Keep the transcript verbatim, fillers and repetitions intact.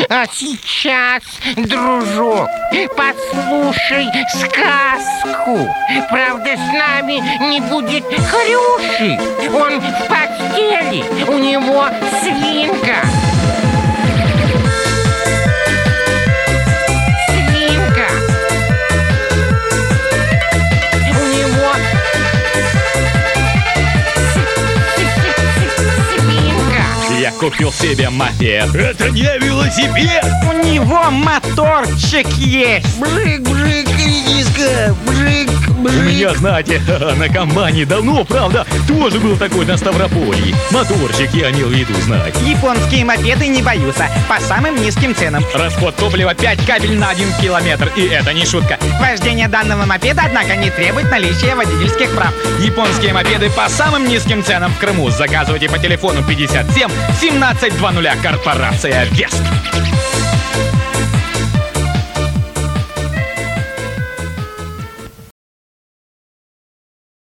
А сейчас, дружок, послушай сказку. Правда, с нами не будет Хрюши. Он в постели, у него свинка. Свинка. У него свинка. Я купил себе мопед. Это не велосипед. У него моторчик есть. Бжик-бжик, редиска, бжик, У бжик. меня, знаете, на комбайне давно, правда, тоже был такой на Ставрополье. Моторчик я имел в виду, знаете. Японские мопеды не боются. По самым низким ценам. Расход топлива пять капель на один километр. И это не шутка. Вождение данного мопеда, однако, не требует наличия водительских прав. Японские мопеды по самым низким ценам в Крыму. Заказывайте по телефону пятьдесят семь семнадцать двадцать. Корпорация Вест.